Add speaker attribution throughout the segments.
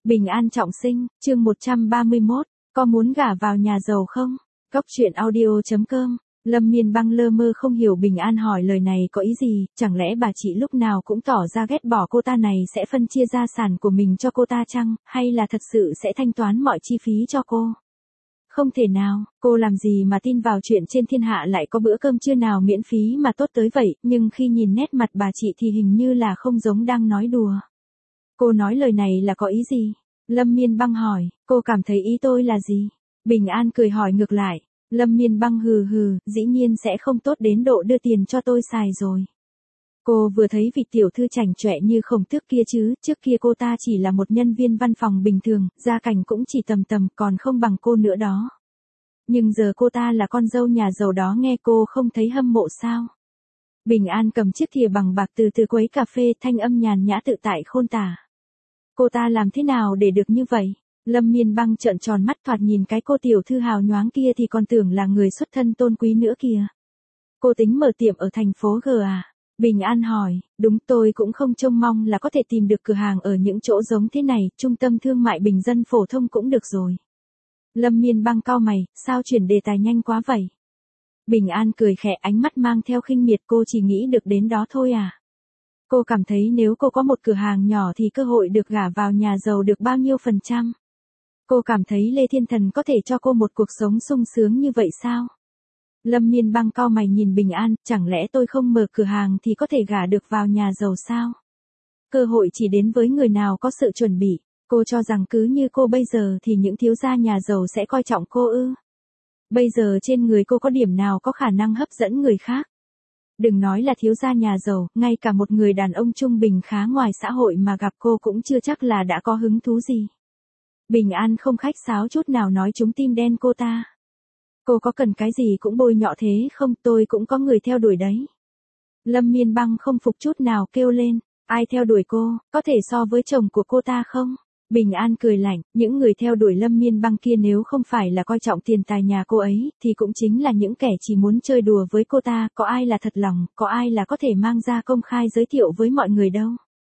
Speaker 1: Bình an trọng sinh, chương 131, có muốn gả vào nhà giàu không? Cóc truyện audio.com. Lâm Miên Băng lơ mơ không hiểu Bình An hỏi lời này có ý gì, chẳng lẽ bà chị lúc nào cũng tỏ ra ghét bỏ cô ta này sẽ phân chia gia sản của mình cho cô ta chăng, hay là thật sự sẽ thanh toán mọi chi phí cho cô? Không thể nào, cô làm gì mà tin vào chuyện trên thiên hạ lại có bữa cơm trưa nào miễn phí mà tốt tới vậy, nhưng khi nhìn nét mặt bà chị thì hình như là không giống đang nói đùa. Cô nói lời này là có ý gì? Lâm Miên Băng hỏi, cô cảm thấy ý tôi là gì? Bình An cười hỏi ngược lại. Lâm Miên Băng hừ hừ, dĩ nhiên sẽ không tốt đến độ đưa tiền cho tôi xài rồi. Cô vừa thấy vị tiểu thư chảnh chọe như Khổng Tước kia chứ, trước kia cô ta chỉ là một nhân viên văn phòng bình thường, gia cảnh cũng chỉ tầm tầm còn không bằng cô nữa đó. Nhưng giờ cô ta là con dâu nhà giàu đó, nghe cô không thấy hâm mộ sao? Bình An cầm chiếc thìa bằng bạc từ từ quấy cà phê, thanh âm nhàn nhã tự tại khôn tả. Cô ta làm thế nào để được như vậy? Lâm Miên Băng trợn tròn mắt, thoạt nhìn cái cô tiểu thư hào nhoáng kia thì còn tưởng là người xuất thân tôn quý nữa kìa. Cô tính mở tiệm ở thành phố G à? Bình An hỏi, đúng, tôi cũng không trông mong là có thể tìm được cửa hàng ở những chỗ giống thế này, trung tâm thương mại bình dân phổ thông cũng được rồi. Lâm Miên Băng cau mày, sao chuyển đề tài nhanh quá vậy? Bình An cười khẽ, ánh mắt mang theo khinh miệt, cô chỉ nghĩ được đến đó thôi à? Cô cảm thấy nếu cô có một cửa hàng nhỏ thì cơ hội được gả vào nhà giàu được bao nhiêu %? Cô cảm thấy Lê Thiên Thần có thể cho cô một cuộc sống sung sướng như vậy sao? Lâm Miên Băng cau mày nhìn Bình An, chẳng lẽ tôi không mở cửa hàng thì có thể gả được vào nhà giàu sao? Cơ hội chỉ đến với người nào có sự chuẩn bị. Cô cho rằng cứ như cô bây giờ thì những thiếu gia nhà giàu sẽ coi trọng cô ư? Bây giờ trên người cô có điểm nào có khả năng hấp dẫn người khác? Đừng nói là thiếu gia nhà giàu, ngay cả một người đàn ông trung bình khá ngoài xã hội mà gặp cô cũng chưa chắc là đã có hứng thú gì. Bình An không khách sáo chút nào nói trúng tim đen cô ta. Cô có cần cái gì cũng bôi nhọ thế không, tôi cũng có người theo đuổi đấy. Lâm Miên Băng không phục chút nào, kêu lên, ai theo đuổi cô, có thể so với chồng của cô ta không? Bình An cười lạnh, những người theo đuổi Lâm Miên Băng kia nếu không phải là coi trọng tiền tài nhà cô ấy, thì cũng chính là những kẻ chỉ muốn chơi đùa với cô ta, có ai là thật lòng, có ai là có thể mang ra công khai giới thiệu với mọi người đâu.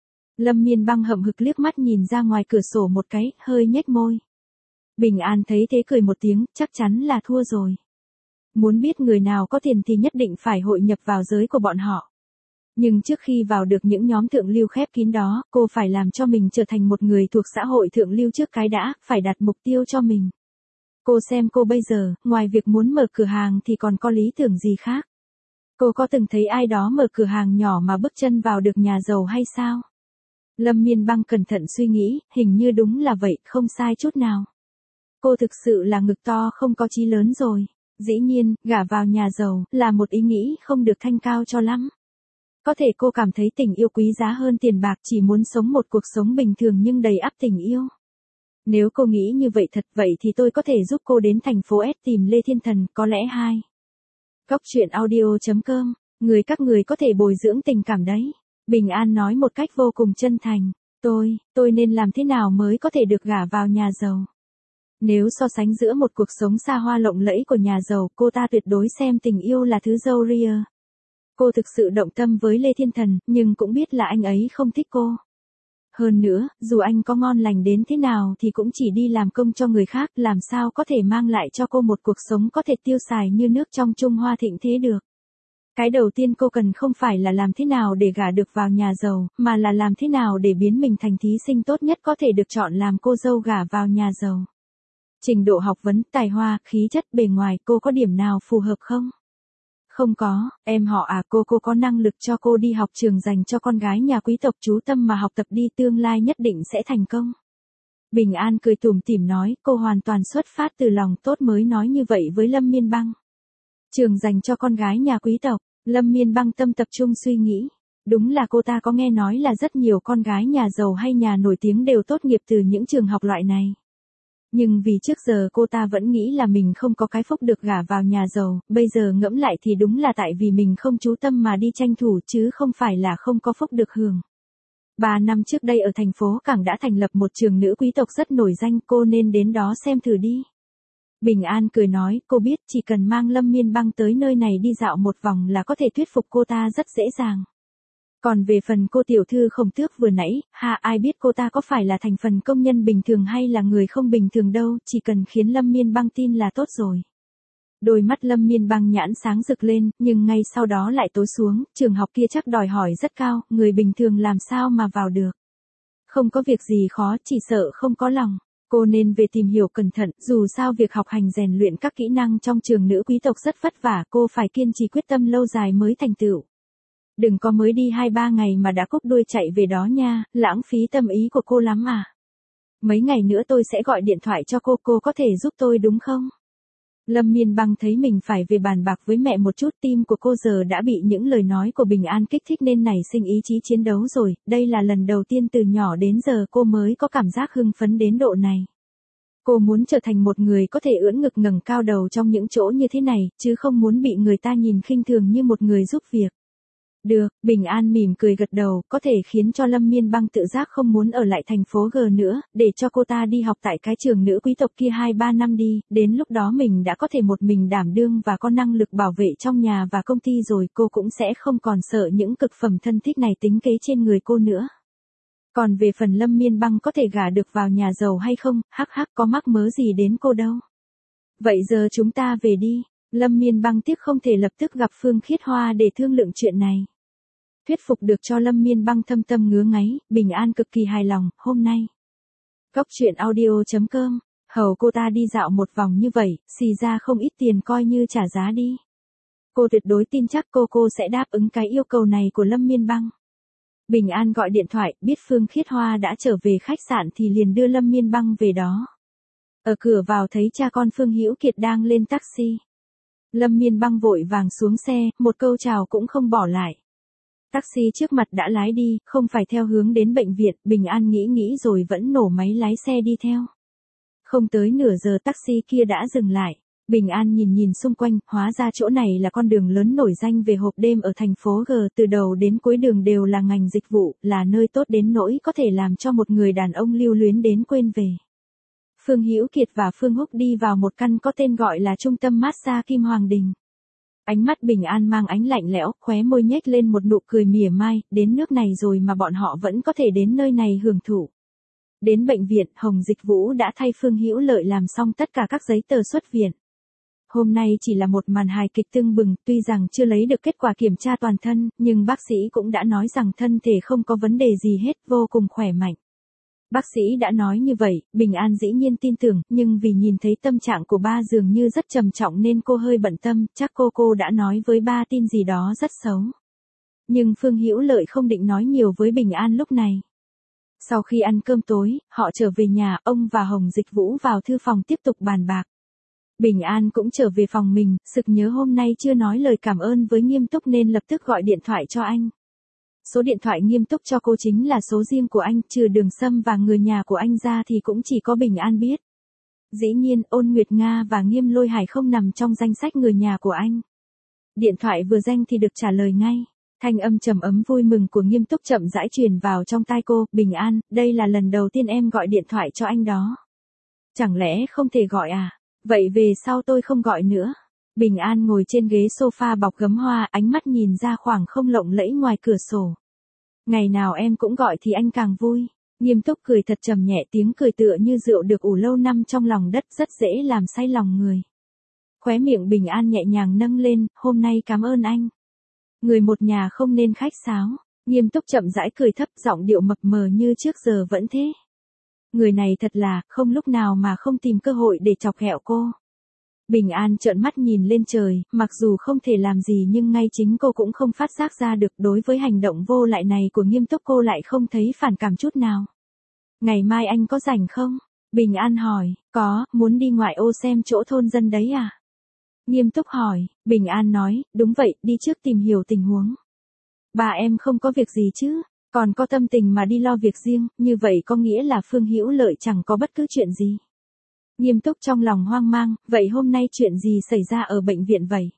Speaker 1: Lâm Miên Băng hậm hực liếc mắt nhìn ra ngoài cửa sổ một cái, hơi nhếch môi. Bình An thấy thế cười một tiếng, chắc chắn là thua rồi. Muốn biết người nào có tiền thì nhất định phải hội nhập vào giới của bọn họ. Nhưng trước khi vào được những nhóm thượng lưu khép kín đó, cô phải làm cho mình trở thành một người thuộc xã hội thượng lưu trước cái đã, phải đặt mục tiêu cho mình. Cô xem cô bây giờ, ngoài việc muốn mở cửa hàng thì còn có lý tưởng gì khác? Cô có từng thấy ai đó mở cửa hàng nhỏ mà bước chân vào được nhà giàu hay sao? Lâm Miên Băng cẩn thận suy nghĩ, hình như đúng là vậy, không sai chút nào. Cô thực sự là ngực to không có chí lớn rồi. Dĩ nhiên, gả vào nhà giàu là một ý nghĩ không được thanh cao cho lắm. Có thể cô cảm thấy tình yêu quý giá hơn tiền bạc, chỉ muốn sống một cuộc sống bình thường nhưng đầy ắp tình yêu. Nếu cô nghĩ như vậy thật, vậy thì tôi có thể giúp cô đến thành phố S tìm Lê Thiên Thần, có lẽ hai. Cóc truyện audio.com, các người có thể bồi dưỡng tình cảm đấy. Bình An nói một cách vô cùng chân thành, tôi nên làm thế nào mới có thể được gả vào nhà giàu? Nếu so sánh giữa một cuộc sống xa hoa lộng lẫy của nhà giàu, cô ta tuyệt đối xem tình yêu là thứ dâu ria. Cô thực sự động tâm với Lê Thiên Thần, nhưng cũng biết là anh ấy không thích cô. Hơn nữa, dù anh có ngon lành đến thế nào thì cũng chỉ đi làm công cho người khác, làm sao có thể mang lại cho cô một cuộc sống có thể tiêu xài như nước trong Trung Hoa thịnh thế được. Cái đầu tiên cô cần không phải là làm thế nào để gả được vào nhà giàu, mà là làm thế nào để biến mình thành thí sinh tốt nhất có thể được chọn làm cô dâu gả vào nhà giàu. Trình độ học vấn, tài hoa, khí chất, bề ngoài, cô có điểm nào phù hợp không? Không có, em họ à, cô có năng lực cho cô đi học trường dành cho con gái nhà quý tộc, chú tâm mà học tập đi, tương lai nhất định sẽ thành công. Bình An cười tủm tỉm nói, cô hoàn toàn xuất phát từ lòng tốt mới nói như vậy với Lâm Miên Băng. Trường dành cho con gái nhà quý tộc, Lâm Miên Băng tập trung suy nghĩ. Đúng là cô ta có nghe nói là rất nhiều con gái nhà giàu hay nhà nổi tiếng đều tốt nghiệp từ những trường học loại này. Nhưng vì trước giờ cô ta vẫn nghĩ là mình không có cái phúc được gả vào nhà giàu, bây giờ ngẫm lại thì đúng là tại vì mình không chú tâm mà đi tranh thủ chứ không phải là không có phúc được hưởng. 3 năm trước đây ở thành phố Cảng đã thành lập một trường nữ quý tộc rất nổi danh, cô nên đến đó xem thử đi. Bình An cười nói, cô biết chỉ cần mang Lâm Miên Băng tới nơi này đi dạo một vòng là có thể thuyết phục cô ta rất dễ dàng. Còn về phần cô tiểu thư Khổng Tước vừa nãy, ai biết cô ta có phải là thành phần công nhân bình thường hay là người không bình thường đâu, chỉ cần khiến Lâm Miên Băng tin là tốt rồi. Đôi mắt Lâm Miên Băng nhãn sáng rực lên, nhưng ngay sau đó lại tối xuống, trường học kia chắc đòi hỏi rất cao, người bình thường làm sao mà vào được. Không có việc gì khó, chỉ sợ không có lòng. Cô nên về tìm hiểu cẩn thận, dù sao việc học hành rèn luyện các kỹ năng trong trường nữ quý tộc rất vất vả, cô phải kiên trì quyết tâm lâu dài mới thành tựu. Đừng có mới đi 2-3 ngày mà đã cúp đuôi chạy về đó nha, lãng phí tâm ý của cô lắm à. Mấy ngày nữa tôi sẽ gọi điện thoại cho cô có thể giúp tôi đúng không? Lâm Miên Băng thấy mình phải về bàn bạc với mẹ một chút, tim của cô giờ đã bị những lời nói của Bình An kích thích nên nảy sinh ý chí chiến đấu rồi, đây là lần đầu tiên từ nhỏ đến giờ cô mới có cảm giác hưng phấn đến độ này. Cô muốn trở thành một người có thể ưỡn ngực ngẩng cao đầu trong những chỗ như thế này, chứ không muốn bị người ta nhìn khinh thường như một người giúp việc. Được, Bình An mỉm cười gật đầu, có thể khiến cho Lâm Miên Băng tự giác không muốn ở lại thành phố G nữa, để cho cô ta đi học tại cái trường nữ quý tộc kia 2-3 năm đi, đến lúc đó mình đã có thể một mình đảm đương và có năng lực bảo vệ trong nhà và công ty rồi, cô cũng sẽ không còn sợ những cực phẩm thân thích này tính kế trên người cô nữa. Còn về phần Lâm Miên Băng có thể gả được vào nhà giàu hay không, có mắc mớ gì đến cô đâu. Vậy giờ chúng ta về đi. Lâm Miên Băng tiếc không thể lập tức gặp Phương Khiết Hoa để thương lượng chuyện này. Thuyết phục được cho Lâm Miên Băng thâm tâm ngứa ngáy, Bình An cực kỳ hài lòng, hôm nay. Góc truyện audio.com, hầu cô ta đi dạo một vòng như vậy, xì ra không ít tiền coi như trả giá đi. Cô tuyệt đối tin chắc cô sẽ đáp ứng cái yêu cầu này của Lâm Miên Băng. Bình An gọi điện thoại, biết Phương Khiết Hoa đã trở về khách sạn thì liền đưa Lâm Miên Băng về đó. Ở cửa vào thấy cha con Phương Hữu Kiệt đang lên taxi. Lâm Miên Băng vội vàng xuống xe, một câu chào cũng không bỏ lại. Taxi trước mặt đã lái đi, không phải theo hướng đến bệnh viện, Bình An nghĩ rồi vẫn nổ máy lái xe đi theo. Không tới nửa giờ taxi kia đã dừng lại. Bình An nhìn xung quanh, hóa ra chỗ này là con đường lớn nổi danh về hộp đêm ở thành phố G, từ đầu đến cuối đường đều là ngành dịch vụ, là nơi tốt đến nỗi có thể làm cho một người đàn ông lưu luyến đến quên về. Phương Hữu Kiệt và Phương Húc đi vào một căn có tên gọi là Trung tâm Massage Kim Hoàng Đình. Ánh mắt Bình An mang ánh lạnh lẽo, khóe môi nhếch lên một nụ cười mỉa mai, đến nước này rồi mà bọn họ vẫn có thể đến nơi này hưởng thụ. Đến bệnh viện, Hồng Dịch Vũ đã thay Phương Hữu Lợi làm xong tất cả các giấy tờ xuất viện. Hôm nay chỉ là một màn hài kịch tưng bừng, tuy rằng chưa lấy được kết quả kiểm tra toàn thân, nhưng bác sĩ cũng đã nói rằng thân thể không có vấn đề gì hết, vô cùng khỏe mạnh. Bác sĩ đã nói như vậy, Bình An dĩ nhiên tin tưởng, nhưng vì nhìn thấy tâm trạng của ba dường như rất trầm trọng nên cô hơi bận tâm, chắc cô đã nói với ba tin gì đó rất xấu. Nhưng Phương Hữu Lợi không định nói nhiều với Bình An lúc này. Sau khi ăn cơm tối, họ trở về nhà, ông và Hồng Dịch Vũ vào thư phòng tiếp tục bàn bạc. Bình An cũng trở về phòng mình, sực nhớ hôm nay chưa nói lời cảm ơn với Nghiêm Túc nên lập tức gọi điện thoại cho anh. Số điện thoại Nghiêm Túc cho cô chính là số riêng của anh, trừ Đường Sâm và người nhà của anh ra thì cũng chỉ có Bình An biết. Dĩ nhiên, Ôn Nguyệt Nga và Nghiêm Lôi Hải không nằm trong danh sách người nhà của anh. Điện thoại vừa reng thì được trả lời ngay. Thanh âm trầm ấm vui mừng của Nghiêm Túc chậm rãi truyền vào trong tai cô, Bình An, đây là lần đầu tiên em gọi điện thoại cho anh đó. Chẳng lẽ không thể gọi à? Vậy về sau tôi không gọi nữa. Bình An ngồi trên ghế sofa bọc gấm hoa, ánh mắt nhìn ra khoảng không lộng lẫy ngoài cửa sổ. Ngày nào em cũng gọi thì anh càng vui. Nghiêm Túc cười thật trầm nhẹ, tiếng cười tựa như rượu được ủ lâu năm trong lòng đất, rất dễ làm say lòng người. Khóe miệng Bình An nhẹ nhàng nâng lên, hôm nay cảm ơn anh. Người một nhà không nên khách sáo. Nghiêm Túc chậm rãi cười thấp, giọng điệu mập mờ như trước giờ vẫn thế. Người này thật là, không lúc nào mà không tìm cơ hội để chọc ghẹo cô. Bình An trợn mắt nhìn lên trời, mặc dù không thể làm gì nhưng ngay chính cô cũng không phát giác ra được, đối với hành động vô lại này của Nghiêm Túc cô lại không thấy phản cảm chút nào. Ngày mai anh có rảnh không? Bình An hỏi, có, muốn đi ngoại ô xem chỗ thôn dân đấy à? Nghiêm Túc hỏi, Bình An nói, đúng vậy, đi trước tìm hiểu tình huống. Bà em không có việc gì chứ? Còn có tâm tình mà đi lo việc riêng, như vậy có nghĩa là Phương Hữu Lợi chẳng có bất cứ chuyện gì. Nghiêm Túc trong lòng hoang mang, vậy hôm nay chuyện gì xảy ra ở bệnh viện vậy?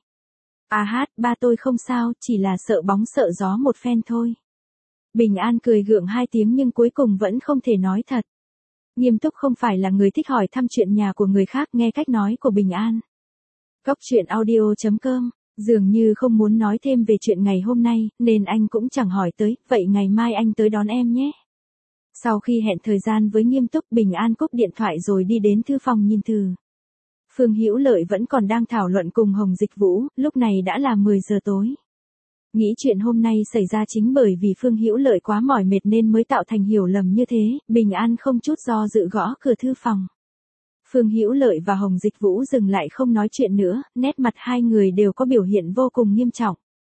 Speaker 1: Ba tôi không sao, chỉ là sợ bóng sợ gió một phen thôi. Bình An cười gượng 2 tiếng nhưng cuối cùng vẫn không thể nói thật. Nghiêm Túc không phải là người thích hỏi thăm chuyện nhà của người khác, nghe cách nói của Bình An. Góc truyện audio.com Dường như không muốn nói thêm về chuyện ngày hôm nay, nên anh cũng chẳng hỏi tới, vậy ngày mai anh tới đón em nhé. Sau khi hẹn thời gian với Nghiêm Túc, Bình An cúp điện thoại rồi đi đến thư phòng nhìn thử. Phương Hữu Lợi vẫn còn đang thảo luận cùng Hồng Dịch Vũ, lúc này đã là 10 giờ tối. Nghĩ chuyện hôm nay xảy ra chính bởi vì Phương Hữu Lợi quá mỏi mệt nên mới tạo thành hiểu lầm như thế, Bình An không chút do dự gõ cửa thư phòng. Phương Hữu Lợi và Hồng Dịch Vũ dừng lại không nói chuyện nữa, nét mặt hai người đều có biểu hiện vô cùng nghiêm trọng.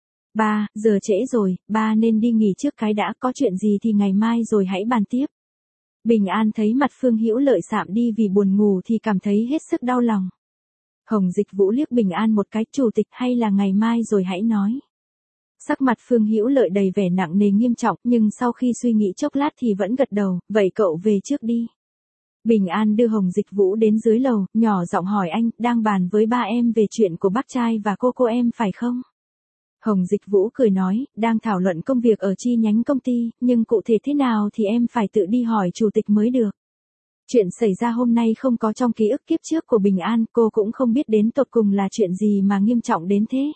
Speaker 1: Ba, giờ trễ rồi, ba nên đi nghỉ trước cái đã, có chuyện gì thì ngày mai rồi hãy bàn tiếp. Bình An thấy mặt Phương Hữu Lợi sạm đi vì buồn ngủ thì cảm thấy hết sức đau lòng. Hồng Dịch Vũ liếc Bình An một cái, chủ tịch hay là ngày mai rồi hãy nói. Sắc mặt Phương Hữu Lợi đầy vẻ nặng nề nghiêm trọng, nhưng sau khi suy nghĩ chốc lát thì vẫn gật đầu, vậy cậu về trước đi. Bình An đưa Hồng Dịch Vũ đến dưới lầu, nhỏ giọng hỏi anh, đang bàn với ba em về chuyện của bác trai và cô em phải không? Hồng Dịch Vũ cười nói, đang thảo luận công việc ở chi nhánh công ty, nhưng cụ thể thế nào thì em phải tự đi hỏi chủ tịch mới được. Chuyện xảy ra hôm nay không có trong ký ức kiếp trước của Bình An, cô cũng không biết đến tột cùng là chuyện gì mà nghiêm trọng đến thế.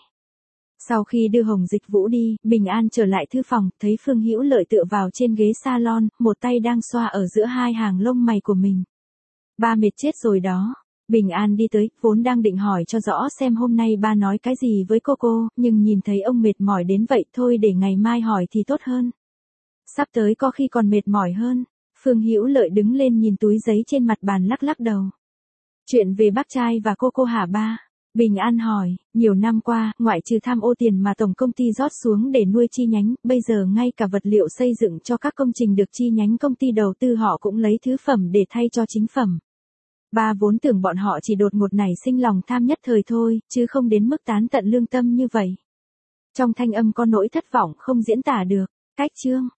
Speaker 1: Sau khi đưa Hồng Dịch Vũ đi, Bình An trở lại thư phòng, thấy Phương Hữu Lợi tựa vào trên ghế salon, một tay đang xoa ở giữa hai hàng lông mày của mình. Ba mệt chết rồi đó. Bình An đi tới, vốn đang định hỏi cho rõ xem hôm nay ba nói cái gì với cô, nhưng nhìn thấy ông mệt mỏi đến vậy thôi để ngày mai hỏi thì tốt hơn. Sắp tới có khi còn mệt mỏi hơn. Phương Hữu Lợi đứng lên nhìn túi giấy trên mặt bàn lắc lắc đầu. Chuyện về bác trai và cô hả ba? Bình An hỏi, nhiều năm qua, ngoại trừ tham ô tiền mà tổng công ty rót xuống để nuôi chi nhánh, bây giờ ngay cả vật liệu xây dựng cho các công trình được chi nhánh công ty đầu tư họ cũng lấy thứ phẩm để thay cho chính phẩm. Ba vốn tưởng bọn họ chỉ đột ngột nảy sinh lòng tham nhất thời thôi, chứ không đến mức tán tận lương tâm như vậy. Trong thanh âm có nỗi thất vọng không diễn tả được. Cách chương